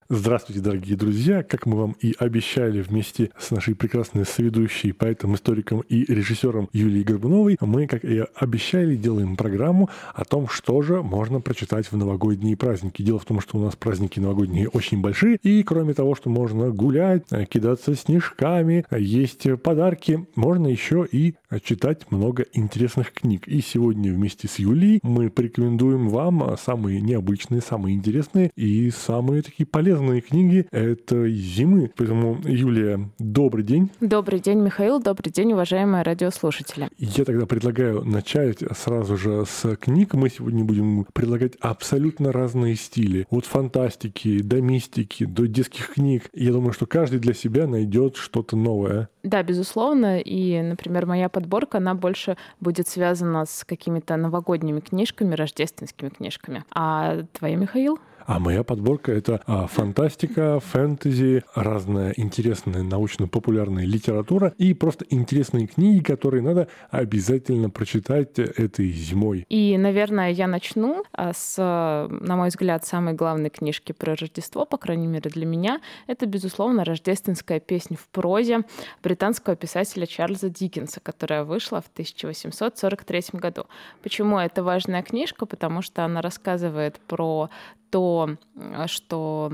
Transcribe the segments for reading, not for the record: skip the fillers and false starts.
Здравствуйте, дорогие друзья! Как мы вам и обещали вместе с нашей прекрасной соведущей, поэтом, историком и режиссером Юлией Горбуновой, мы, как и обещали, делаем программу о том, что же можно прочитать в новогодние праздники. Дело в том, что у нас праздники новогодние очень большие, и кроме того, что можно гулять, кидаться снежками, есть подарки, можно еще и читать много интересных книг. И сегодня вместе с Юлией мы порекомендуем вам самые необычные, самые интересные и самые такие полезные книги этой зимы. Поэтому, Юлия, добрый день. Добрый день, Михаил. Добрый день, уважаемые радиослушатели. Я тогда предлагаю начать сразу же с книг. Мы сегодня будем предлагать абсолютно разные стили. От фантастики до мистики, до детских книг. Я думаю, что каждый для себя найдет что-то новое. Да, безусловно. И, например, моя подборка, она больше будет связана с какими-то новогодними книжками, рождественскими книжками. А твоя, Михаил? А моя подборка — это фантастика, фэнтези, разная интересная научно-популярная литература и просто интересные книги, которые надо обязательно прочитать этой зимой. И, наверное, я начну с, на мой взгляд, самой главной книжки про Рождество, по крайней мере для меня. Это, безусловно, «Рождественская песнь в прозе» британского писателя Чарльза Диккенса, которая вышла в 1843 году. Почему это важная книжка? Потому что она рассказывает про то, что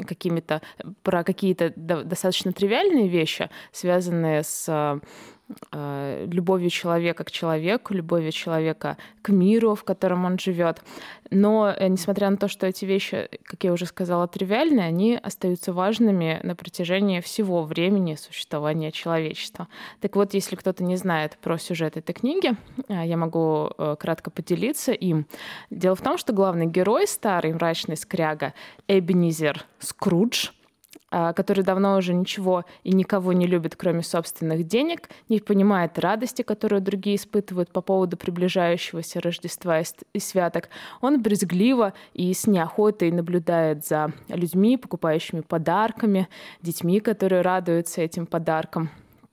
про какие-то достаточно тривиальные вещи, связанные с любовью человека к человеку, любовью человека к миру, в котором он живет. Но, несмотря на то, что эти вещи, как я уже сказала, тривиальные, они остаются важными на протяжении всего времени существования человечества. Так вот, если кто-то не знает про сюжет этой книги, я могу кратко поделиться им. Дело в том, что главный герой, старый мрачный скряга Эбенизер Скрудж, который давно уже ничего и никого не любит, кроме собственных денег, не понимает радости, которую другие испытывают по поводу приближающегося Рождества и святок. Он брезгливо и с неохотой наблюдает за людьми, покупающими подарками, детьми, которые радуются этим подаркам.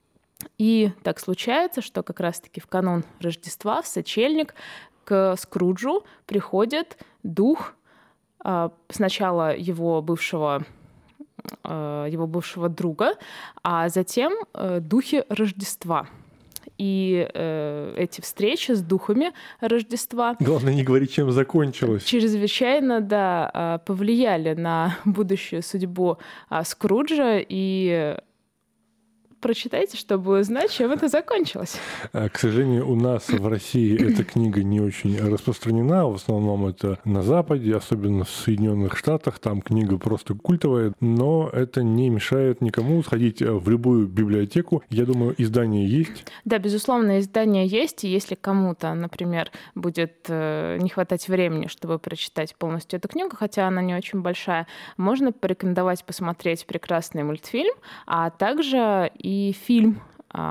И так случается, что как раз-таки в канун Рождества, в сочельник, к Скруджу приходит дух сначала его бывшего друга, а затем духи Рождества. И эти встречи с духами Рождества... Главное, не говорить, чем закончилось. Чрезвычайно, да, повлияли на будущую судьбу Скруджа. И прочитайте, чтобы узнать, чем это закончилось. К сожалению, у нас в России эта книга не очень распространена. В основном это на Западе, особенно в Соединенных Штатах. Там книга просто культовая, но это не мешает никому сходить в любую библиотеку. Я думаю, издание есть. Да, безусловно, издание есть. И если кому-то, например, будет не хватать времени, чтобы прочитать полностью эту книгу, хотя она не очень большая, можно порекомендовать посмотреть прекрасный мультфильм, а также и фильм,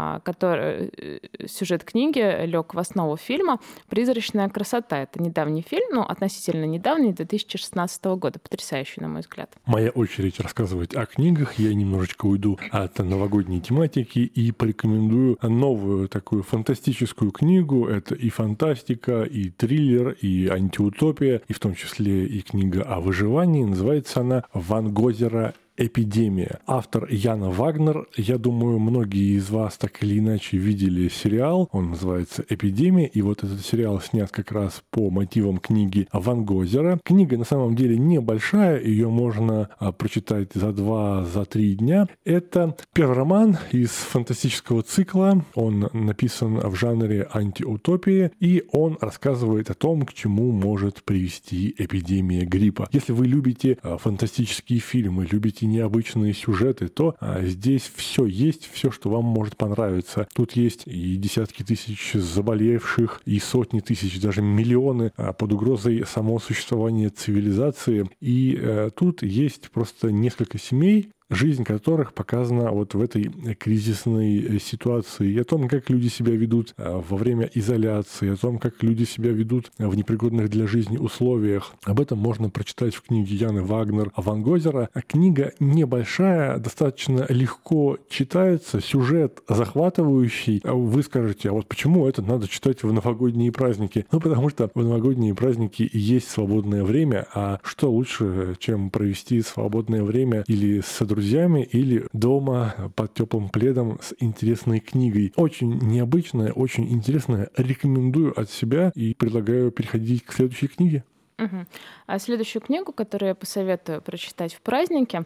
сюжет книги лег в основу фильма «Призрачная красота». Это недавний фильм, относительно недавний, 2016 года. Потрясающий, на мой взгляд. Моя очередь рассказывать о книгах. Я немножечко уйду от новогодней тематики и порекомендую новую такую фантастическую книгу. Это и фантастика, и триллер, и антиутопия, и в том числе и книга о выживании. Называется она «Ван Гозера. «Эпидемия». Автор Яна Вагнер. Я думаю, многие из вас так или иначе видели сериал. Он называется «Эпидемия». И вот этот сериал снят как раз по мотивам книги Ван Гозера. Книга на самом деле небольшая. Ее можно прочитать за 2-3 дня. Это первый роман из фантастического цикла. Он написан в жанре антиутопии. И он рассказывает о том, к чему может привести эпидемия гриппа. Если вы любите фантастические фильмы, любите необычные сюжеты, то здесь все есть, все, что вам может понравиться. Тут есть и десятки тысяч заболевших, и сотни тысяч, даже миллионы под угрозой самого существования цивилизации. И тут есть просто несколько семей, жизнь которых показана вот в этой кризисной ситуации, и о том, как люди себя ведут во время изоляции, о том, как люди себя ведут в непригодных для жизни условиях. Об этом можно прочитать в книге Яны Вагнер «Ван Гозера». Книга небольшая, достаточно легко читается, сюжет захватывающий. Вы скажете, а вот почему это надо читать в новогодние праздники? Ну, потому что в новогодние праздники есть свободное время, а что лучше, чем провести свободное время или с друзьями, или дома под теплым пледом с интересной книгой. Очень необычная, очень интересная. Рекомендую от себя и предлагаю переходить к следующей книге. Мгм. А следующую книгу, которую я посоветую прочитать в празднике,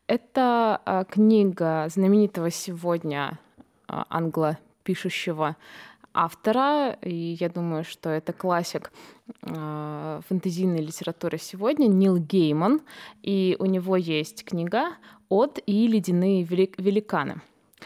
это книга знаменитого сегодня англопишущего автора, и я думаю, что это классик фэнтезийной литературы сегодня, Нил Гейман, и у него есть книга «Од и ледяные великаны».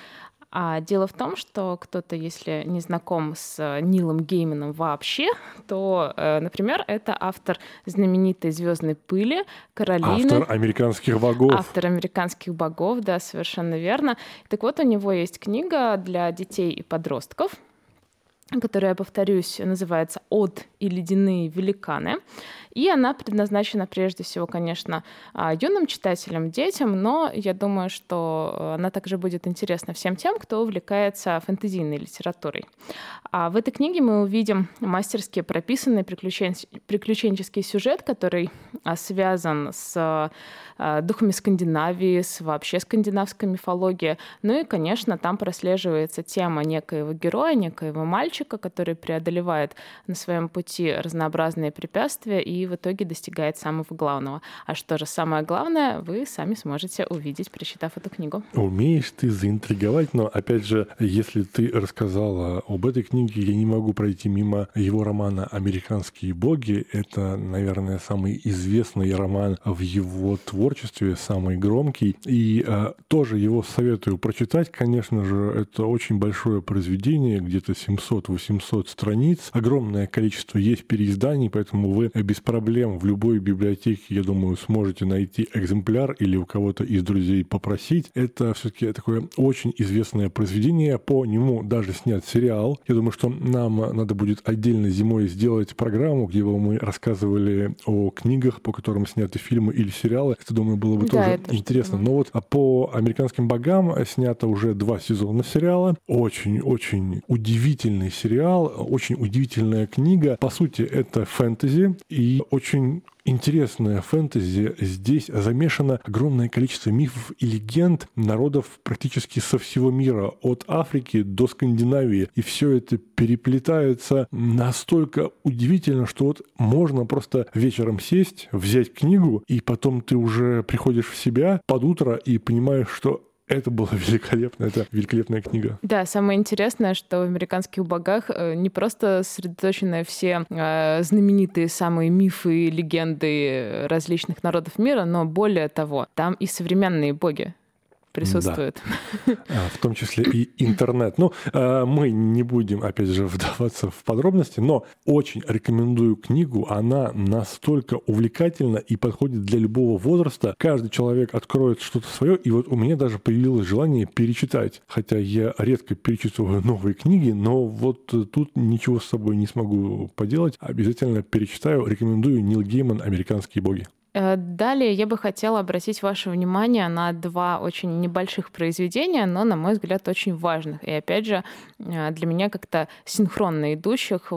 А дело в том, что кто-то, если не знаком с Нилом Гейманом вообще, то, например, это автор знаменитой «Звездной пыли», «Каролины». Автор «Американских богов». Автор «Американских богов», да, совершенно верно. Так вот, у него есть книга для детей и подростков, которая, повторюсь, называется «Од и ледяные великаны». И она предназначена прежде всего, конечно, юным читателям, детям, но я думаю, что она также будет интересна всем тем, кто увлекается фэнтезийной литературой. А в этой книге мы увидим мастерски прописанный приключенческий сюжет, который связан с духами Скандинавии, с вообще скандинавской мифологией. Ну и, конечно, там прослеживается тема некоего героя, некоего мальчика, который преодолевает на своем пути разнообразные препятствия и в итоге достигает самого главного. А что же самое главное, вы сами сможете увидеть, прочитав эту книгу. Умеешь ты заинтриговать, но, опять же, если ты рассказала об этой книге, я не могу пройти мимо его романа «Американские боги». Это, наверное, самый известный роман в его творчестве, самый громкий. И тоже его советую прочитать. Конечно же, это очень большое произведение, где-то 700-800 страниц. Огромное количество есть переизданий, поэтому вы без проблем в любой библиотеке, я думаю, сможете найти экземпляр или у кого-то из друзей попросить. Это все-таки такое очень известное произведение. По нему даже снят сериал. Я думаю, что нам надо будет отдельно зимой сделать программу, где бы мы рассказывали о книгах, по которым сняты фильмы или сериалы. Это, думаю, было бы тоже интересно. Но вот по «Американским богам» снято уже 2 сезона сериала. Очень-очень удивительный сериал, очень удивительная книга. По сути, это фэнтези и очень интересное фэнтези. Здесь замешано огромное количество мифов и легенд народов практически со всего мира, от Африки до Скандинавии. И все это переплетается настолько удивительно, что вот можно просто вечером сесть, взять книгу, и потом ты уже приходишь в себя под утро и понимаешь, что это было великолепно, это великолепная книга. Да, самое интересное, что в «Американских богах» не просто сосредоточены все знаменитые самые мифы и легенды различных народов мира, но более того, там и современные боги присутствует. Да. В том числе и интернет. Ну, мы не будем, опять же, вдаваться в подробности, но очень рекомендую книгу. Она настолько увлекательна и подходит для любого возраста. Каждый человек откроет что-то свое, и вот у меня даже появилось желание перечитать. Хотя я редко перечитываю новые книги, но вот тут ничего с собой не смогу поделать. Обязательно перечитаю. Рекомендую Нил Гейман «Американские боги». Далее я бы хотела обратить ваше внимание на 2 очень небольших произведения, но, на мой взгляд, очень важных. И, опять же, для меня как-то синхронно идущих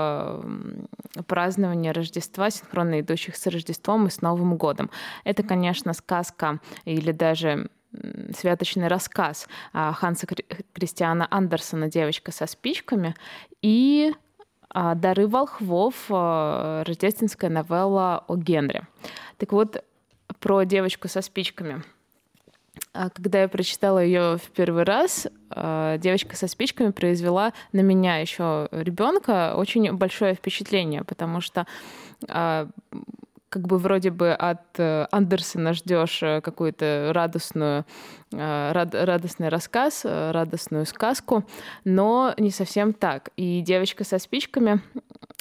в празднование Рождества, синхронно идущих с Рождеством и с Новым годом. Это, конечно, сказка или даже святочный рассказ Ханса Кристиана Андерсена «Девочка со спичками» и «Дары волхвов», рождественская новелла о Генри. Так вот, про «Девочку со спичками». Когда я прочитала ее в первый раз, «Девочка со спичками» произвела на меня еще ребенка очень большое впечатление, потому что как бы вроде бы от Андерсена ждешь какую-то радостный рассказ, радостную сказку, но не совсем так. И «Девочка со спичками»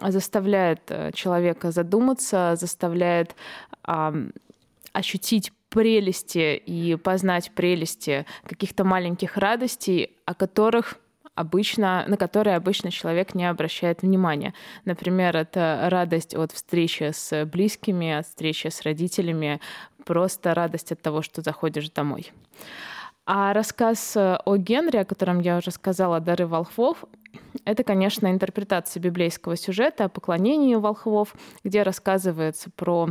заставляет человека задуматься, заставляет ощутить прелести и познать прелести каких-то маленьких радостей, на которые обычно человек не обращает внимания. Например, это радость от встречи с близкими, от встречи с родителями, просто радость от того, что заходишь домой. А рассказ о Генри, о котором я уже сказала, «Дары волхвов», это, конечно, интерпретация библейского сюжета о поклонении волхвов, где рассказывается про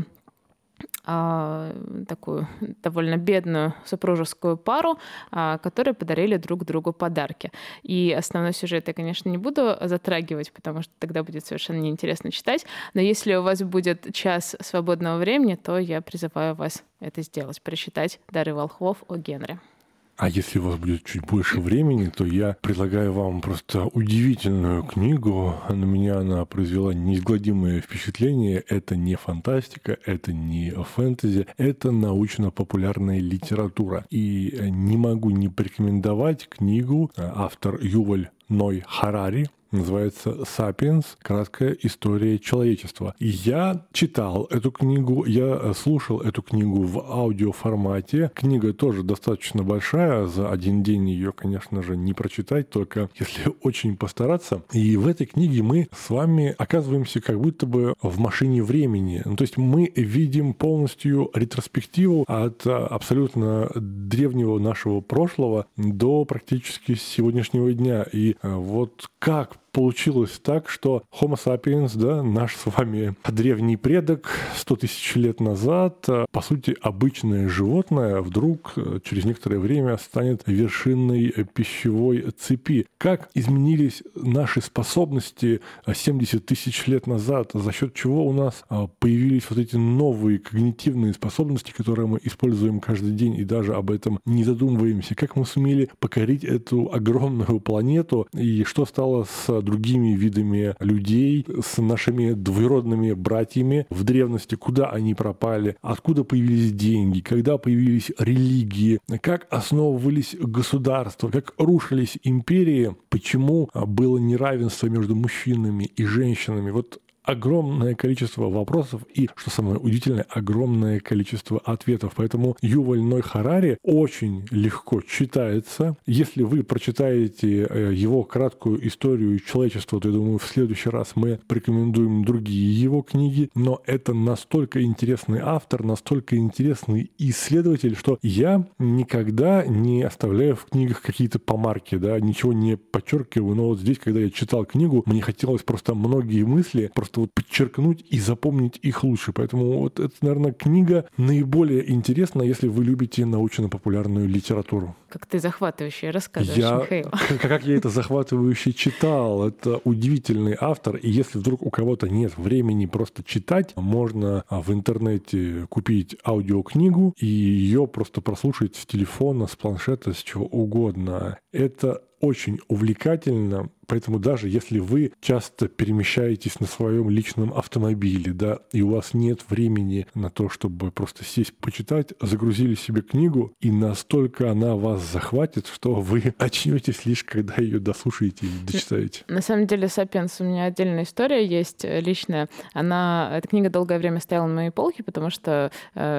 такую довольно бедную супружескую пару, которые подарили друг другу подарки. И основной сюжет я, конечно, не буду затрагивать, потому что тогда будет совершенно неинтересно читать. Но если у вас будет час свободного времени, то я призываю вас это сделать, прочитать «Дары волхвов» о Генри. А если у вас будет чуть больше времени, то я предлагаю вам просто удивительную книгу. На меня она произвела неизгладимое впечатление. Это не фантастика, это не фэнтези, это научно-популярная литература. И не могу не порекомендовать книгу. Автор Юваль Ной Харари. Называется «Сапиенс. Краткая история человечества». И я читал эту книгу, я слушал эту книгу в аудиоформате. Книга тоже достаточно большая, за один день ее, конечно же, не прочитать, только если очень постараться. И в этой книге мы с вами оказываемся как будто бы в машине времени. То есть мы видим полностью ретроспективу от абсолютно древнего нашего прошлого до практически сегодняшнего дня. И вот как получилось так, что Homo sapiens, да, наш с вами древний предок 100 тысяч лет назад, по сути, обычное животное вдруг через некоторое время станет вершиной пищевой цепи. Как изменились наши способности 70 тысяч лет назад, за счет чего у нас появились вот эти новые когнитивные способности, которые мы используем каждый день и даже об этом не задумываемся. Как мы сумели покорить эту огромную планету и что стало с другими видами людей, с нашими двоюродными братьями в древности, куда они пропали, откуда появились деньги, когда появились религии, как основывались государства, как рушились империи, почему было неравенство между мужчинами и женщинами. Вот огромное количество вопросов и, что самое удивительное, огромное количество ответов. Поэтому Юваль Ной Харари очень легко читается. Если вы прочитаете его краткую историю человечества, то, я думаю, в следующий раз мы порекомендуем другие его книги. Но это настолько интересный автор, настолько интересный исследователь, что я никогда не оставляю в книгах какие-то помарки, да, ничего не подчеркиваю. Но вот здесь, когда я читал книгу, мне хотелось просто многие мысли просто вот подчеркнуть и запомнить их лучше. Поэтому вот это, наверное, книга наиболее интересна, если вы любите научно-популярную литературу. Как ты захватывающе рассказываешь, Михаил. Как я это захватывающе читал. Это удивительный автор. И если вдруг у кого-то нет времени просто читать, можно в интернете купить аудиокнигу и ее просто прослушать с телефона, с планшета, с чего угодно. Это очень увлекательно, поэтому даже если вы часто перемещаетесь на своем личном автомобиле, да, и у вас нет времени на то, чтобы просто сесть, почитать, загрузили себе книгу, и настолько она вас захватит, что вы очнетесь лишь, когда ее дослушаете и дочитаете. На самом деле, «Сапиенс» у меня отдельная история есть личная. Эта книга долгое время стояла на моей полке, потому что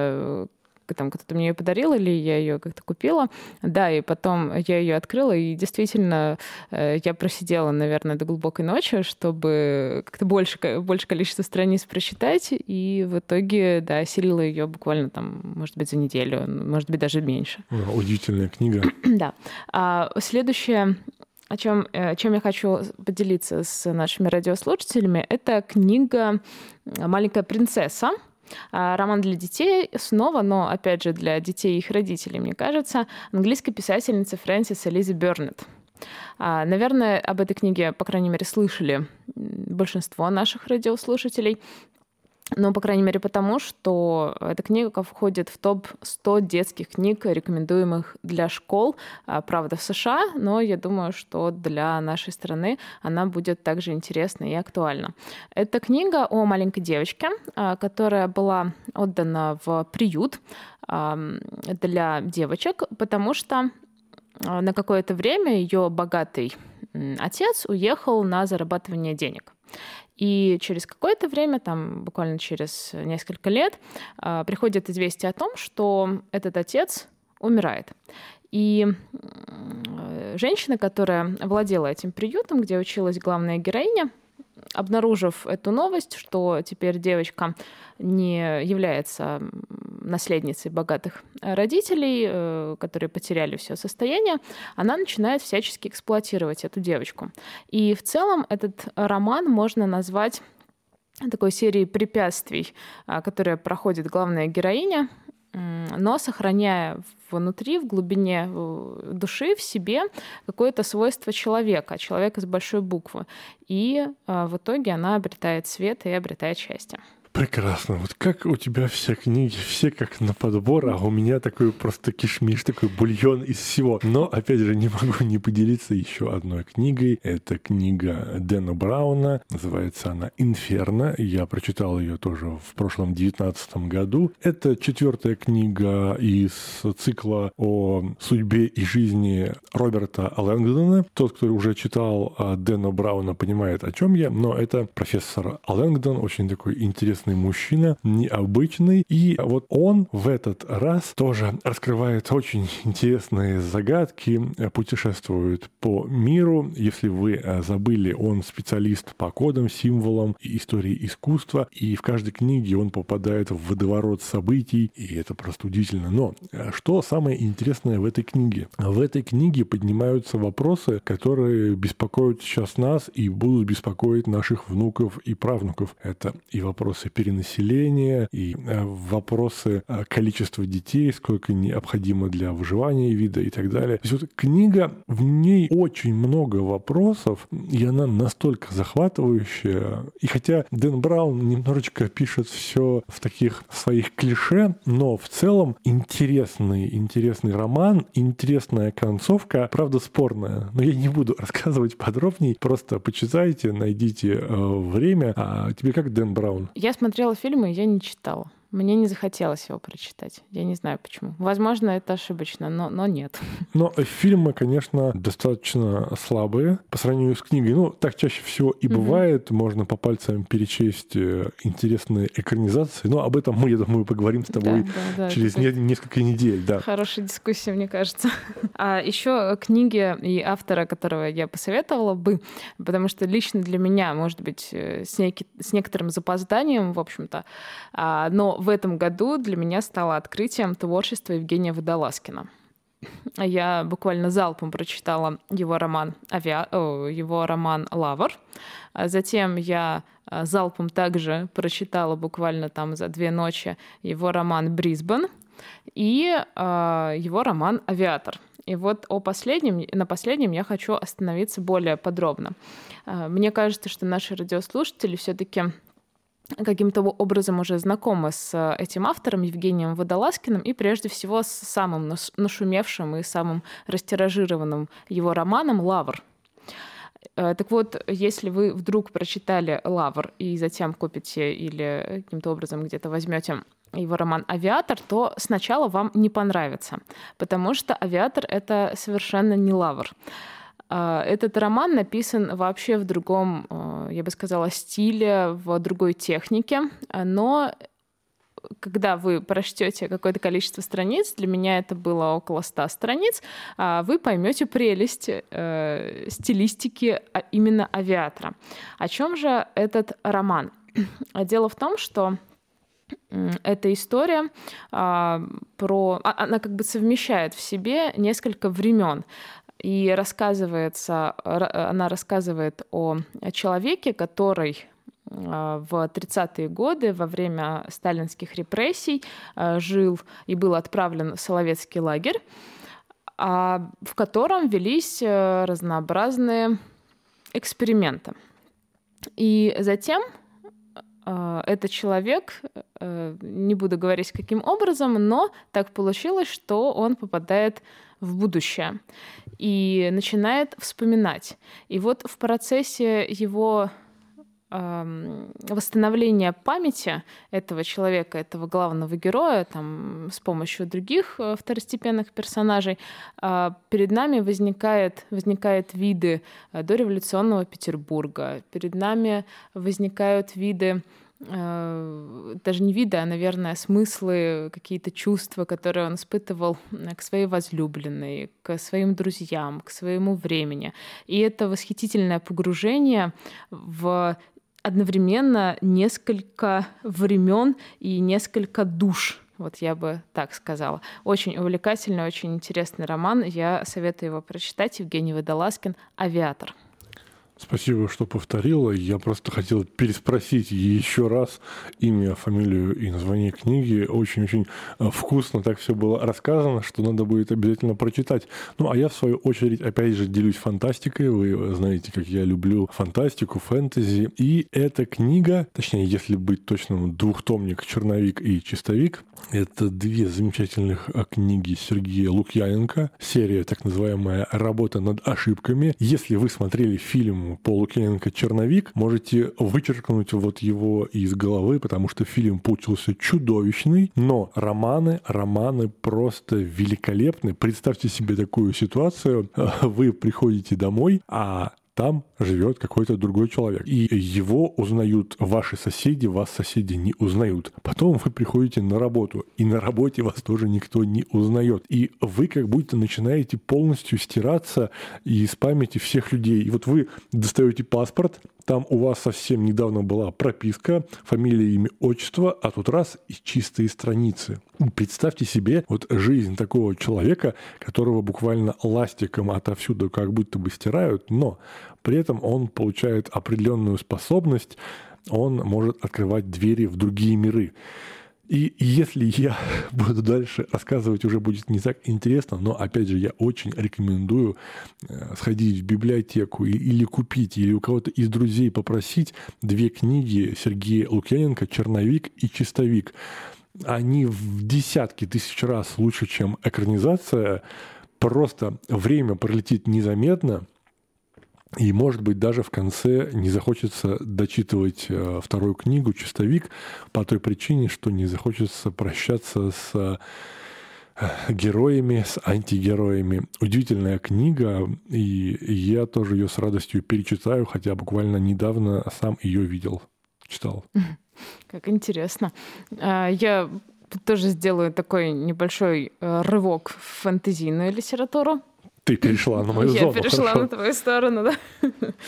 там кто-то мне ее подарил, или я ее как-то купила. Да, и потом я ее открыла, и действительно я просидела, наверное, до глубокой ночи, чтобы как-то больше количество страниц прочитать, и в итоге, да, осилила ее буквально там, может быть, за неделю, может быть, даже меньше. Удивительная книга. Да. Следующее, чем я хочу поделиться с нашими радиослушателями, это книга «Маленькая принцесса». Роман для детей снова, но, опять же, для детей и их родителей, мне кажется, английской писательницы Фрэнсис Элизы Бёрнетт. Наверное, об этой книге, по крайней мере, слышали большинство наших радиослушателей. Ну, по крайней мере, потому что эта книга входит в топ-100 детских книг, рекомендуемых для школ. Правда, в США, но я думаю, что для нашей страны она будет также интересна и актуальна. Это книга о маленькой девочке, которая была отдана в приют для девочек, потому что на какое-то время ее богатый отец уехал на зарабатывание денег. И через какое-то время, там буквально через несколько лет, приходит известие о том, что этот отец умирает. И женщина, которая владела этим приютом, где училась главная героиня, обнаружив эту новость, что теперь девочка не является наследницей богатых родителей, которые потеряли все состояние, она начинает всячески эксплуатировать эту девочку. И в целом этот роман можно назвать такой серией препятствий, которые проходит главная героиня, но сохраняя внутри, в глубине души, в себе какое-то свойство человека с большой буквы. И в итоге она обретает свет и обретает счастье. Прекрасно. Вот как у тебя все книги, все как на подбор, а у меня такой просто кишмиш, такой бульон из всего. Но, опять же, не могу не поделиться еще одной книгой. Это книга Дэна Брауна. Называется она «Инферно». Я прочитал ее тоже в прошлом 2019 году. Это 4-я книга из цикла о судьбе и жизни Роберта Лэнгдона. Тот, кто уже читал Дэна Брауна, понимает, о чем я. Но это профессор Лэнгдон, очень такой интересный мужчина, необычный. И вот он в этот раз тоже раскрывает очень интересные загадки, путешествует по миру. Если вы забыли, он специалист по кодам, символам и истории искусства. И в каждой книге он попадает в водоворот событий. И это просто удивительно. Но что самое интересное в этой книге? В этой книге поднимаются вопросы, которые беспокоят сейчас нас и будут беспокоить наших внуков и правнуков. Это и вопросы перенаселения, и вопросы количества детей, сколько необходимо для выживания вида и так далее. То есть вот книга, в ней очень много вопросов, и она настолько захватывающая. И хотя Дэн Браун немножечко пишет все в таких своих клише, но в целом интересный роман, интересная концовка, правда спорная. Но я не буду рассказывать подробней, просто почитайте, найдите время. А тебе как Дэн Браун? Я смотрела фильмы, я не читала. Мне не захотелось его прочитать. Я не знаю почему. Возможно, это ошибочно, но нет. Но фильмы, конечно, достаточно слабые по сравнению с книгой. Ну, так чаще всего и бывает. Можно по пальцам перечесть интересные экранизации. Но об этом мы, я думаю, поговорим с тобой через несколько недель. Да. Хорошая дискуссия, мне кажется. А еще книги и автора, которого я посоветовала бы, потому что лично для меня, может быть, с некоторым запозданием, в общем-то, но в этом году для меня стало открытием творчество Евгения Водолазкина. Я буквально залпом прочитала его роман «Лавр». Затем я залпом также прочитала буквально там за 2 ночи его роман «Брисбен» и его роман «Авиатор». И вот на последнем я хочу остановиться более подробно. Мне кажется, что наши радиослушатели все-таки каким-то образом уже знакомы с этим автором Евгением Водолазкиным и прежде всего с самым нашумевшим и самым растиражированным его романом «Лавр». Так вот, если вы вдруг прочитали «Лавр» и затем купите или каким-то образом где-то возьмете его роман «Авиатор», то сначала вам не понравится, потому что «Авиатор» — это совершенно не «Лавр». Этот роман написан вообще в другом, я бы сказала, стиле, в другой технике, но когда вы прочтете какое-то количество страниц, для меня это было около 100 страниц, вы поймете прелесть стилистики именно «Авиатора». О чем же этот роман? Дело в том, что эта история она как бы совмещает в себе несколько времен. И она рассказывает о человеке, который в 30-е годы во время сталинских репрессий жил и был отправлен в Соловецкий лагерь, в котором велись разнообразные эксперименты. И затем этот человек, не буду говорить каким образом, но так получилось, что он попадает в будущее и начинает вспоминать. И вот в процессе его восстановления памяти этого человека, этого главного героя, там, с помощью других второстепенных персонажей, перед нами возникают виды дореволюционного Петербурга, перед нами возникают виды, даже не виды, а, наверное, смыслы, какие-то чувства, которые он испытывал к своей возлюбленной, к своим друзьям, к своему времени. И это восхитительное погружение в одновременно несколько времен и несколько душ. Вот я бы так сказала. Очень увлекательный, очень интересный роман. Я советую его прочитать. Евгений Водолазкин «Авиатор». Спасибо, что повторила. Я просто хотел переспросить еще раз имя, фамилию и название книги. Очень-очень вкусно так все было рассказано, что надо будет обязательно прочитать. Ну, а я, в свою очередь, опять же, делюсь фантастикой. Вы знаете, как я люблю фантастику, фэнтези. И эта книга, точнее, если быть точным, двухтомник «Черновик» и «Чистовик». Это две замечательных книги Сергея Лукьяненко. Серия, так называемая «Работа над ошибками». Если вы смотрели фильм по Лукьяненко «Черновик», можете вычеркнуть вот его из головы, потому что фильм получился чудовищный, но романы просто великолепны. Представьте себе такую ситуацию. Вы приходите домой, а там живет какой-то другой человек. И его узнают ваши соседи, вас соседи не узнают. Потом вы приходите на работу, и на работе вас тоже никто не узнает. И вы как будто начинаете полностью стираться из памяти всех людей. И вот вы достаете паспорт, там у вас совсем недавно была прописка, фамилия, имя, отчество, а тут раз и чистые страницы. Представьте себе вот жизнь такого человека, которого буквально ластиком отовсюду как будто бы стирают, но при этом он получает определенную способность, он может открывать двери в другие миры. И если я буду дальше рассказывать, уже будет не так интересно, но, опять же, я очень рекомендую сходить в библиотеку или купить, или у кого-то из друзей попросить две книги Сергея Лукьяненко «Черновик» и «Чистовик». Они в десятки тысяч раз лучше, чем экранизация. Просто время пролетит незаметно. И, может быть, даже в конце не захочется дочитывать вторую книгу «Чистовик» по той причине, что не захочется прощаться с героями, с антигероями. Удивительная книга, и я тоже ее с радостью перечитаю, хотя буквально недавно сам ее видел, читал. Как интересно. Я тоже сделаю такой небольшой рывок в фэнтезийную литературу. Ты перешла на мою зону. Я перешла на твою сторону, да.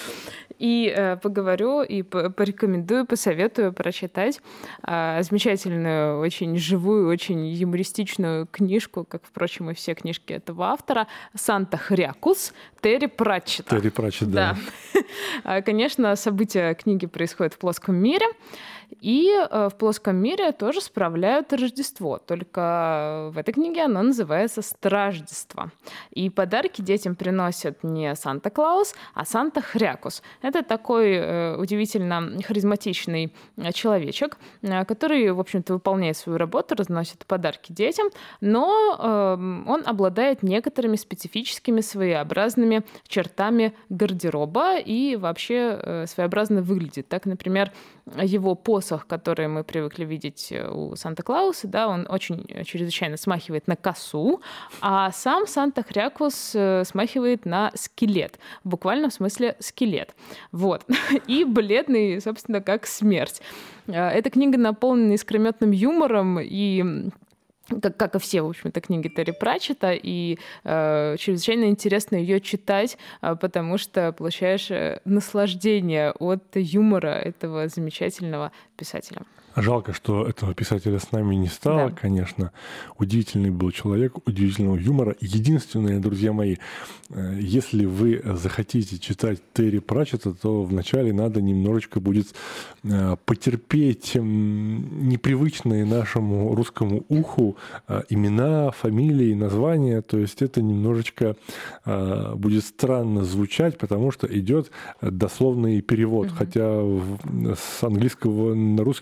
И поговорю, и порекомендую, посоветую прочитать замечательную, очень живую, очень юмористичную книжку, как, впрочем, и все книжки этого автора, «Санта Хрякус» Терри Пратчетта. Терри Пратчетт, да. Конечно, события книги происходят в плоском мире, и в плоском мире тоже справляют Рождество, только в этой книге оно называется «Страждество». И подарки детям приносят не Санта-Клаус, а Санта Хрякус. Это такой удивительно харизматичный человечек, который, в общем-то, выполняет свою работу, разносит подарки детям, но он обладает некоторыми специфическими своеобразными чертами гардероба и вообще своеобразно выглядит. Так, например, его посох, который мы привыкли видеть у Санта-Клауса, да, он очень чрезвычайно смахивает на косу, а сам Санта-Хрякус смахивает на скелет. В буквальном смысле скелет. Вот. И бледный, собственно, как смерть. Эта книга наполнена искрометным юмором и как и все, в общем-то, книги Терри Пратчетта, и чрезвычайно интересно ее читать, потому что получаешь наслаждение от юмора этого замечательного писателя. Жалко, что этого писателя с нами не стало, да. Конечно. Удивительный был человек, удивительного юмора. Единственное, друзья мои, если вы захотите читать Терри Пратчетта, то вначале надо немножечко будет потерпеть непривычные нашему русскому уху имена, фамилии, названия. То есть это немножечко будет странно звучать, потому что идет дословный перевод. Хотя с английского на русский это не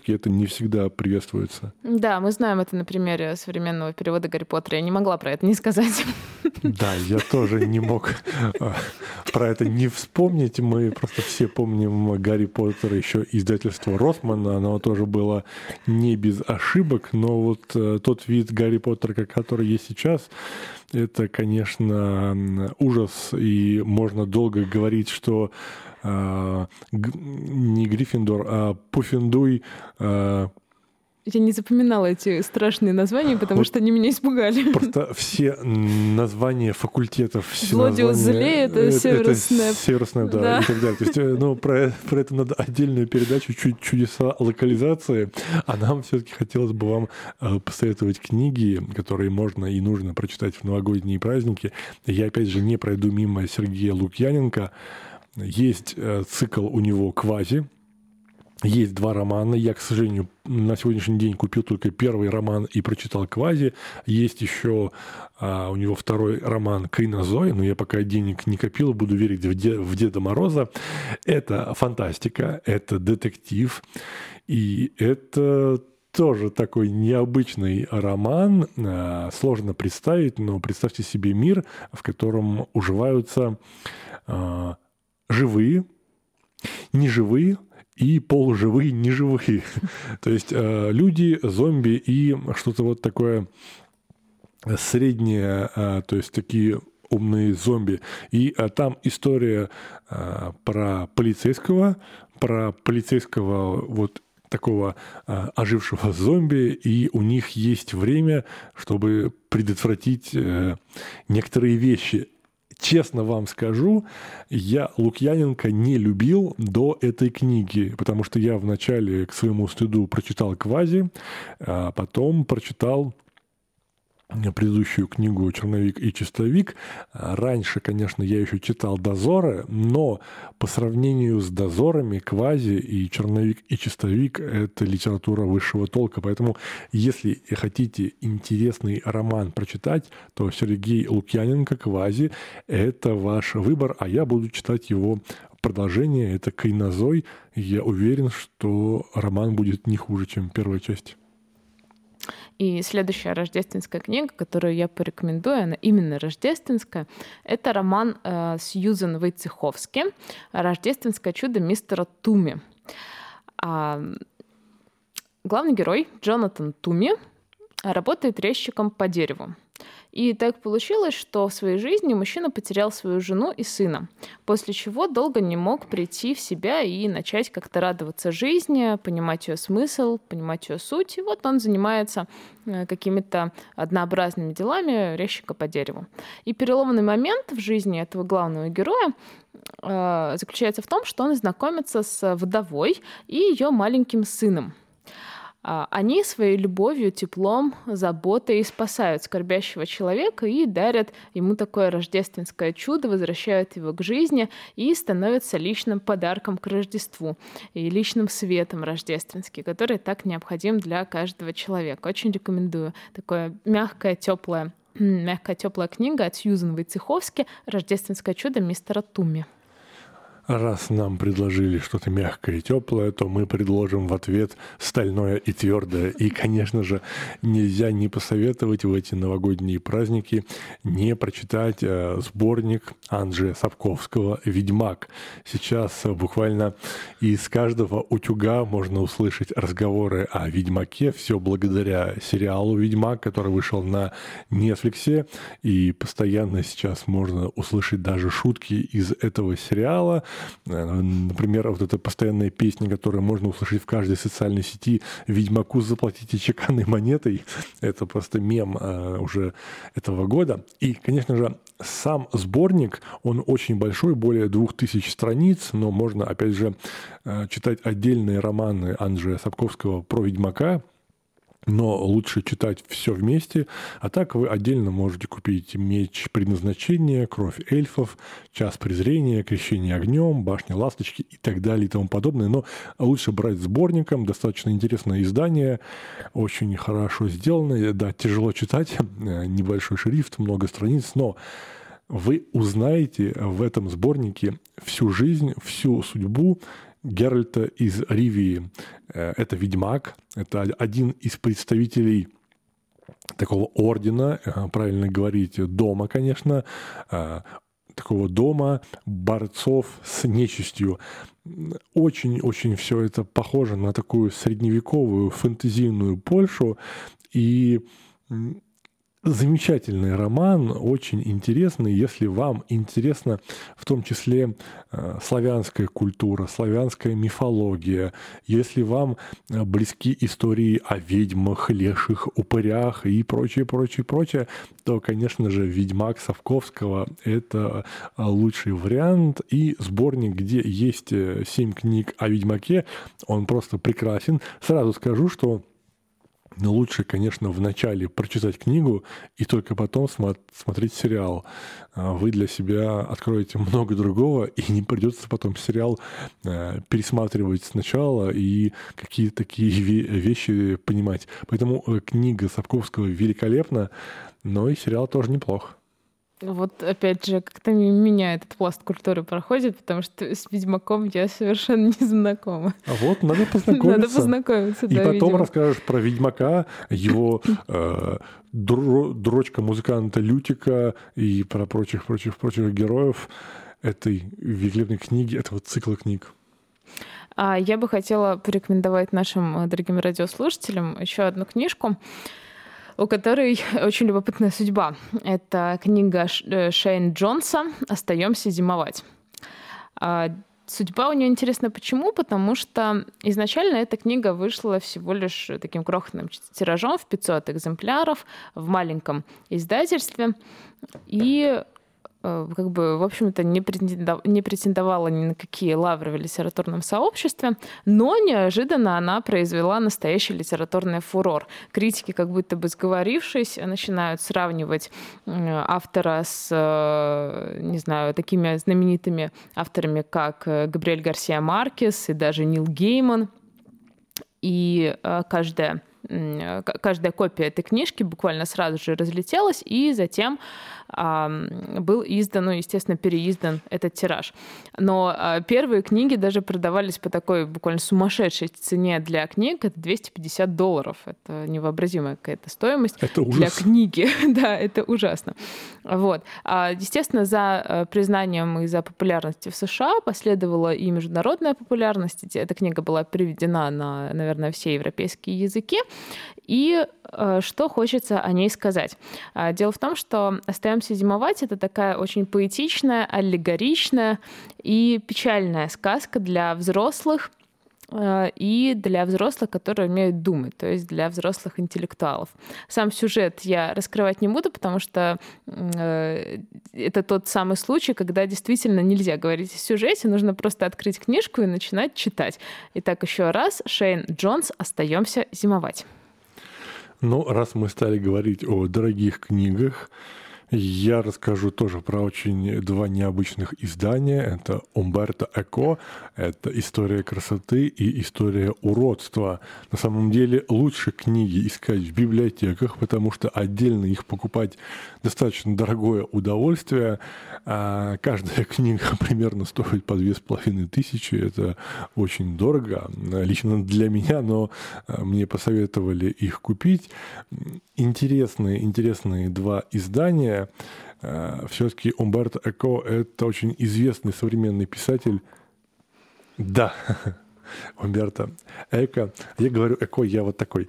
не всегда приветствуется. Да, мы знаем это на примере современного перевода Гарри Поттера. Я не могла про это не сказать. Да, я тоже не мог про это не вспомнить. Мы просто все помним Гарри Поттера, еще издательство Росмана. Оно тоже было не без ошибок, но вот тот вид Гарри Поттера, который есть сейчас, это, конечно, ужас. И можно долго говорить, что не Гриффиндор, а Пуффендуй. Я не запоминала эти страшные названия, потому что они меня испугали. Просто все названия факультетов, все Злодиус названия... Злей — это Северус Снэп. Северус Снэп, да, и так далее. То есть, про это надо отдельную передачу, чудеса локализации. А нам все-таки хотелось бы вам посоветовать книги, которые можно и нужно прочитать в новогодние праздники. Я, опять же, не пройду мимо Сергея Лукьяненко. Есть цикл у него «Квази». Есть 2 романа. Я, к сожалению, на сегодняшний день купил только первый роман и прочитал «Квази». Есть еще у него 2-й роман «Кайнозой», но я пока денег не копил, буду верить в Деда Мороза. Это фантастика, это детектив, и это тоже такой необычный роман. Сложно представить, но представьте себе мир, в котором уживаются живые, неживые, и полуживые, неживые. То есть люди, зомби и что-то вот такое среднее, то есть такие умные зомби. И там история про полицейского вот такого ожившего зомби, и у них есть время, чтобы предотвратить некоторые вещи. Честно вам скажу, я Лукьяненко не любил до этой книги, потому что я вначале, к своему стыду, прочитал «Квази», а потом прочитал предыдущую книгу «Черновик и чистовик». Раньше, конечно, я еще читал «Дозоры», но по сравнению с «Дозорами» «Квази» и «Черновик и чистовик» — это литература высшего толка. Поэтому, если хотите интересный роман прочитать, то Сергей Лукьяненко «Квази» — это ваш выбор, а я буду читать его продолжение. Это «Кайнозой». Я уверен, что роман будет не хуже, чем первая часть. И следующая рождественская книга, которую я порекомендую, она именно рождественская, это роман Сьюзен Войцеховски «Рождественское чудо мистера Туми». Главный герой Джонатан Туми работает резчиком по дереву. И так получилось, что в своей жизни мужчина потерял свою жену и сына, после чего долго не мог прийти в себя и начать как-то радоваться жизни, понимать ее смысл, понимать ее суть. И вот он занимается какими-то однообразными делами резчика по дереву. И переломный момент в жизни этого главного героя заключается в том, что он знакомится с вдовой и ее маленьким сыном. Они своей любовью, теплом, заботой спасают скорбящего человека и дарят ему такое рождественское чудо, возвращают его к жизни и становятся личным подарком к Рождеству и личным светом рождественским, который так необходим для каждого человека. Очень рекомендую. Такое мягкая, теплая книга от Сьюзен Войцеховски «Рождественское чудо мистера Туми». Раз нам предложили что-то мягкое и теплое, то мы предложим в ответ стальное и твердое. И, конечно же, нельзя не посоветовать в эти новогодние праздники не прочитать сборник Анджея Сапковского «Ведьмак». Сейчас буквально из каждого утюга можно услышать разговоры о Ведьмаке. Все благодаря сериалу «Ведьмак», который вышел на Netflix. И постоянно сейчас можно услышать даже шутки из этого сериала. Например, вот эта постоянная песня, которую можно услышать в каждой социальной сети «Ведьмаку заплатите чеканной монетой». Это просто мем уже этого года. И, конечно же, сам сборник, он очень большой, более 2000 страниц, но можно, опять же, читать отдельные романы Анджея Сапковского про Ведьмака. Но лучше читать все вместе. А так вы отдельно можете купить «Меч предназначения», «Кровь эльфов», «Час презрения», «Крещение огнем», «Башня ласточки» и так далее и тому подобное. Но лучше брать сборником. Достаточно интересное издание, очень хорошо сделанное. Да, тяжело читать, небольшой шрифт, много страниц, но вы узнаете в этом сборнике всю жизнь, всю судьбу Геральта из Ривии. Это ведьмак, это один из представителей такого ордена, правильно говорить, дома, конечно, такого дома борцов с нечистью. Очень-очень все это похоже на такую средневековую фэнтезийную Польшу. И замечательный роман, очень интересный, если вам интересна в том числе славянская культура, славянская мифология, если вам близки истории о ведьмах, леших, упырях и прочее, то, конечно же, «Ведьмак» Сапковского — это лучший вариант. И сборник, где есть 7 книг о Ведьмаке, он просто прекрасен. Сразу скажу, что лучше, конечно, вначале прочитать книгу и только потом смотреть сериал. Вы для себя откроете много другого, и не придется потом сериал пересматривать сначала и какие-то такие вещи понимать. Поэтому книга Сапковского великолепна, но и сериал тоже неплох. Вот опять же, как-то меня этот пласт культуры проходит, потому что с «Ведьмаком» я совершенно не знакома. А вот надо познакомиться. Надо познакомиться, и да, потом видимо. расскажешь про «Ведьмака», его дрочка музыканта Лютика и про прочих героев этой великолепной книги, этого цикла книг. Я бы хотела порекомендовать нашим дорогим радиослушателям еще одну книжку, у которой очень любопытная судьба. Это книга Шейн Джонса «Остаемся зимовать». Судьба у нее интересна почему? Потому что изначально эта книга вышла всего лишь таким крохотным тиражом в 500 экземпляров в маленьком издательстве. И как бы, в общем-то, не претендовала ни на какие лавры в литературном сообществе, но неожиданно она произвела настоящий литературный фурор. Критики, как будто бы сговорившись, начинают сравнивать автора с, не знаю, такими знаменитыми авторами, как Габриэль Гарсия Маркес и даже Нил Гейман. И каждая копия этой книжки буквально сразу же разлетелась, и затем был издан, естественно, переиздан этот тираж. Но первые книги даже продавались по такой буквально сумасшедшей цене для книг. Это $250. Это невообразимая какая-то стоимость для книги. Да, это ужасно. Вот. Естественно, за признанием и за популярностью в США последовала и международная популярность. Эта книга была переведена на, наверное, все европейские языки. И что хочется о ней сказать? Дело в том, что «Остаемся зимовать» — это такая очень поэтичная, аллегоричная и печальная сказка для взрослых, и для взрослых, которые умеют думать, то есть для взрослых интеллектуалов. Сам сюжет я раскрывать не буду, потому что это тот самый случай, когда действительно нельзя говорить о сюжете, нужно просто открыть книжку и начинать читать. Итак, еще раз, Шейн Джонс «Остаемся зимовать». Ну, раз мы стали говорить о дорогих книгах, я расскажу тоже про очень два необычных издания. Это Умберто Эко, это «История красоты» и «История уродства». На самом деле лучше книги искать в библиотеках, потому что отдельно их покупать достаточно дорогое удовольствие. А каждая книга примерно стоит по 2500. Это очень дорого. Лично для меня, но мне посоветовали их купить. Интересные два издания. Все-таки Умберто Эко — это очень известный современный писатель. Да, Умберто Эко. Я говорю Эко, я вот такой.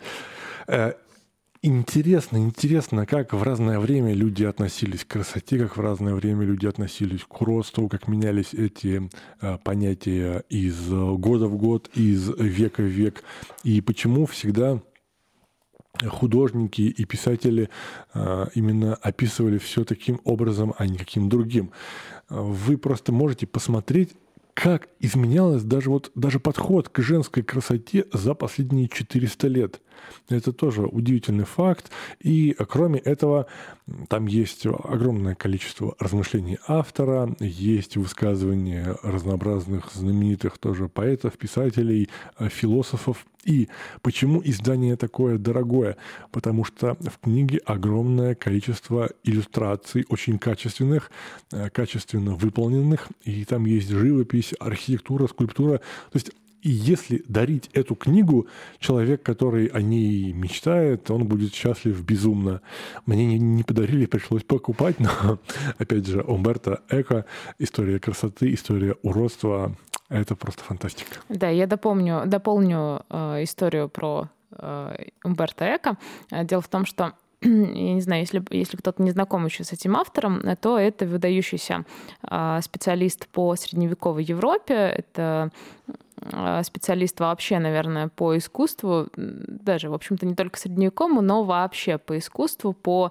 Интересно, как в разное время люди относились к красоте, как в разное время люди относились к уродству, как менялись эти понятия из года в год, из века в век, и почему всегда художники и писатели именно описывали все таким образом, а не каким другим. Вы просто можете посмотреть, как изменялось даже подход к женской красоте за последние 400 лет. Это тоже удивительный факт. И кроме этого, там есть огромное количество размышлений автора, есть высказывания разнообразных знаменитых тоже поэтов, писателей, философов И почему издание такое дорогое? Потому что в книге огромное количество иллюстраций, очень качественных, качественно выполненных. И там есть живопись, архитектура, скульптура. То есть и если дарить эту книгу, человек, который о ней мечтает, он будет счастлив безумно. Мне не подарили, пришлось покупать, но, опять же, Умберто Эко, история красоты, история уродства — это просто фантастика. Да, я дополню историю про Умберто Эко. Дело в том, что я не знаю, если кто-то не знаком еще с этим автором, то это выдающийся специалист по средневековой Европе. Это специалист вообще, наверное, по искусству, даже, в общем-то, не только средневековому, но вообще по искусству, по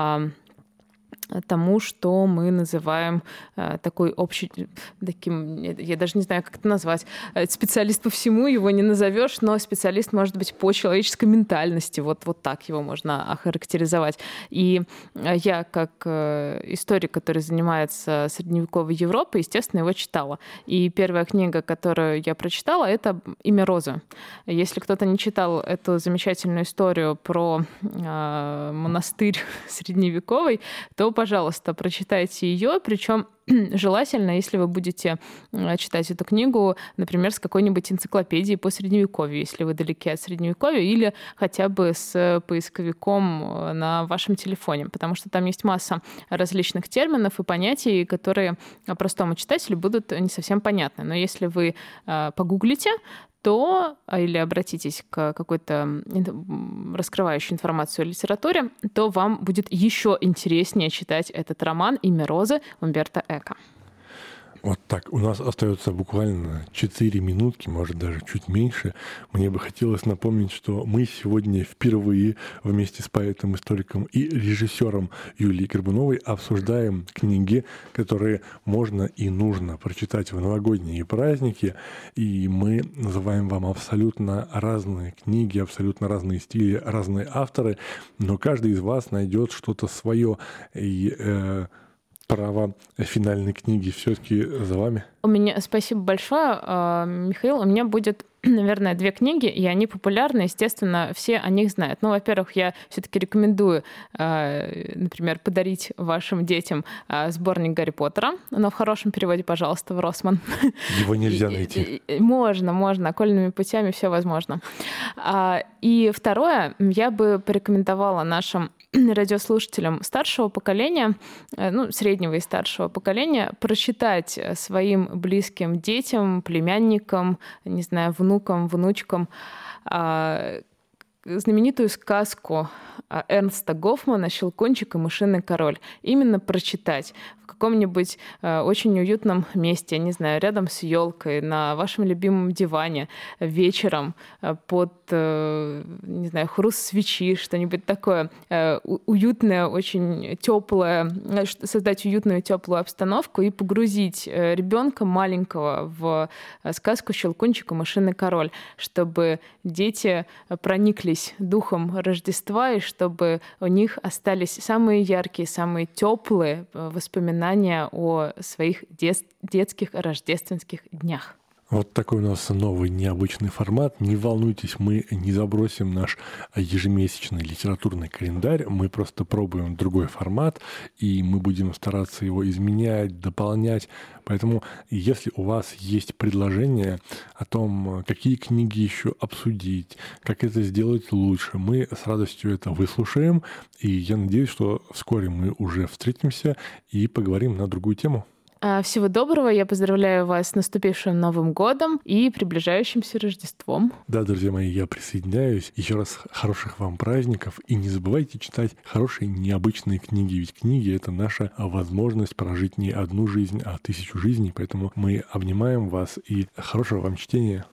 тому, что мы называем такой общий, таким, я даже не знаю, как это назвать, специалист по всему его не назовешь, но специалист, может быть, по человеческой ментальности, вот так его можно охарактеризовать. И я, как историк, который занимается средневековой Европой, естественно, его читала. И первая книга, которую я прочитала, это «Имя Розы». Если кто-то не читал эту замечательную историю про монастырь средневековый, то, пожалуйста, прочитайте ее, причем желательно, если вы будете читать эту книгу, например, с какой-нибудь энциклопедией по средневековью, если вы далеки от средневековья, или хотя бы с поисковиком на вашем телефоне, потому что там есть масса различных терминов и понятий, которые простому читателю будут не совсем понятны. Но если вы погуглите, или обратитесь к какой-то раскрывающей информацию о литературе, то вам будет еще интереснее читать этот роман «Имя Розы» Умберто Эко. Вот так. У нас остается буквально 4 минутки, может, даже чуть меньше. Мне бы хотелось напомнить, что мы сегодня впервые вместе с поэтом, историком и режиссером Юлией Горбуновой обсуждаем книги, которые можно и нужно прочитать в новогодние праздники. И мы называем вам абсолютно разные книги, абсолютно разные стили, разные авторы, но каждый из вас найдет что-то свое. И право финальной книги все-таки за вами. Спасибо большое, Михаил. У меня будет, наверное, 2 книги, и они популярны, естественно, все о них знают. Ну, во-первых, я все-таки рекомендую, например, подарить вашим детям сборник Гарри Поттера, но в хорошем переводе, пожалуйста, в Росман. Его нельзя найти. Можно, окольными путями все возможно. И второе, я бы порекомендовала нашим радиослушателям старшего поколения, среднего и старшего поколения, прочитать своим близким детям, племянникам, не знаю, внукам, внучкам знаменитую сказку Эрнста Гофмана «Щелкунчик и мышиный король». Именно прочитать в каком-нибудь очень уютном месте, не знаю, рядом с елкой, на вашем любимом диване, вечером, под, не знаю, хруст свечи, что-нибудь такое уютное, очень теплое, создать уютную теплую обстановку и погрузить ребенка маленького в сказку «Щелкунчик и мышиный король», чтобы дети прониклись духом Рождества и чтобы у них остались самые яркие, самые теплые воспоминания о своих детских рождественских днях. Вот такой у нас новый необычный формат. Не волнуйтесь, мы не забросим наш ежемесячный литературный календарь. Мы просто пробуем другой формат, и мы будем стараться его изменять, дополнять. Поэтому, если у вас есть предложение о том, какие книги еще обсудить, как это сделать лучше, мы с радостью это выслушаем. И я надеюсь, что вскоре мы уже встретимся и поговорим на другую тему. Всего доброго. Я поздравляю вас с наступившим Новым годом и приближающимся Рождеством. Да, друзья мои, я присоединяюсь. Еще раз хороших вам праздников. И не забывайте читать хорошие, необычные книги. Ведь книги — это наша возможность прожить не одну жизнь, а 1000 жизней. Поэтому мы обнимаем вас и хорошего вам чтения.